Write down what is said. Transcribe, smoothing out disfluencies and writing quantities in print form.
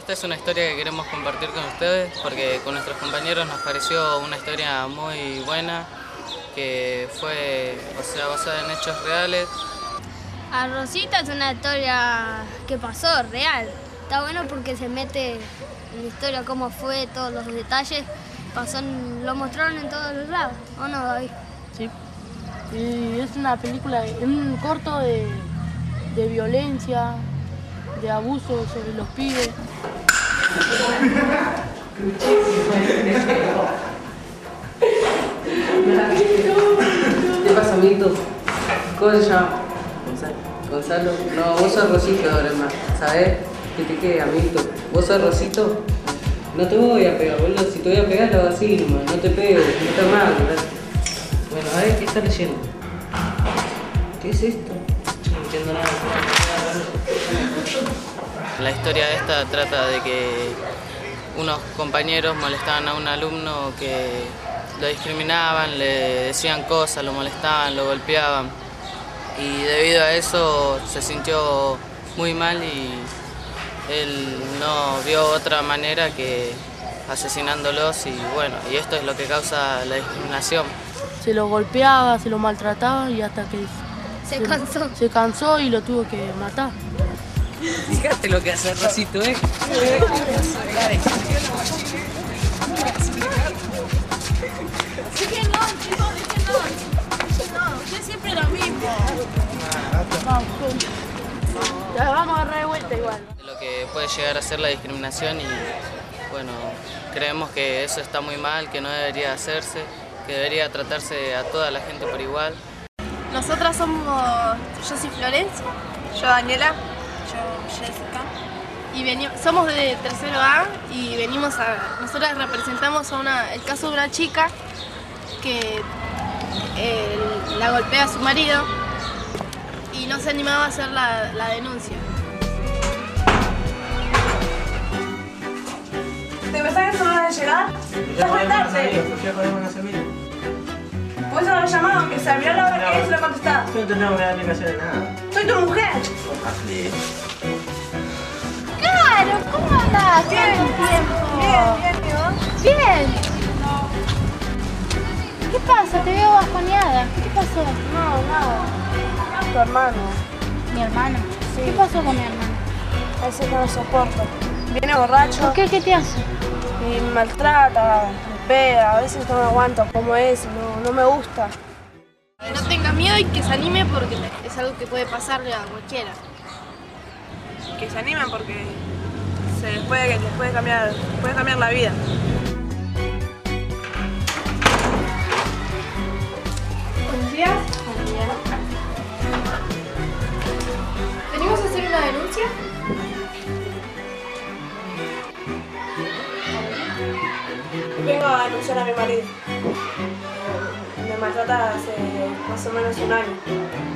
esta es una historia que queremos compartir con ustedes porque con nuestros compañeros nos pareció una historia muy buena, que fue, basada en hechos reales. A Rosita es una historia que pasó, real. Está bueno porque se mete en la historia, cómo fue, todos los detalles. Lo mostraron en todos los lados, ¿o no, David? Sí. Y es una película, un corto de violencia, de abuso sobre los pibes. ¿Qué pasa, amiguito? ¿Cómo se llama? Gonzalo. No, vos sos Rosito ahora más. ¿Sabés? ¿Qué te queda, amiguito? ¿Vos sos Rosito? No te voy a pegar, boludo. Si te voy a pegar, lo hago así nomás. No te pego, no está mal, ¿verdad? Bueno, a ver, ¿qué está leyendo? ¿Qué es esto? No entiendo nada. La historia esta trata de que unos compañeros molestaban a un alumno, que lo discriminaban, le decían cosas, lo molestaban, lo golpeaban. Y debido a eso se sintió muy mal y él no vio otra manera que asesinándolos y bueno, y esto es lo que causa la discriminación. Se lo golpeaba, se lo maltrataba y hasta que se cansó y lo tuvo que matar. Fíjate lo que hace Rosito, ¿eh? Déjenlo, chicos, déjenlo. No, es siempre lo mismo. Ya vamos a agarrar de vuelta igual. Lo que puede llegar a ser la discriminación y bueno, creemos que eso está muy mal, que no debería hacerse, que debería tratarse a toda la gente por igual. Nosotras somos, yo soy Florencia, yo Daniela, yo Jessica. Y somos de tercero A y nosotras representamos el caso de una chica que la golpea a su marido y no se animaba a hacer la denuncia. ¿Te pensás que eso no va a llegar? Ya fue tarde. Por eso no lo llamaban, que se abrió la hora que es y lo contestaba. Yo no tengo que darle explicación de nada. Soy tu mujer. Claro, ¿cómo andás? Bien, bien, ¿y vos? Bien. ¿Qué pasa? Te veo bajoneada. ¿Qué pasó? No, nada. Tu hermano. ¿Mi hermano? Sí. ¿Qué pasó con mi hermano? A veces no lo soporto. Viene borracho. ¿Por qué? ¿Qué te hace? Y me maltrata, me pega, a veces no me aguanto como es, no me gusta. No tenga miedo y que se anime porque es algo que puede pasarle a cualquiera. Que se animen porque les puede cambiar la vida. Buenos días. ¿Venimos a hacer una denuncia? Vengo a denunciar a mi marido. Me maltrata hace más o menos un año.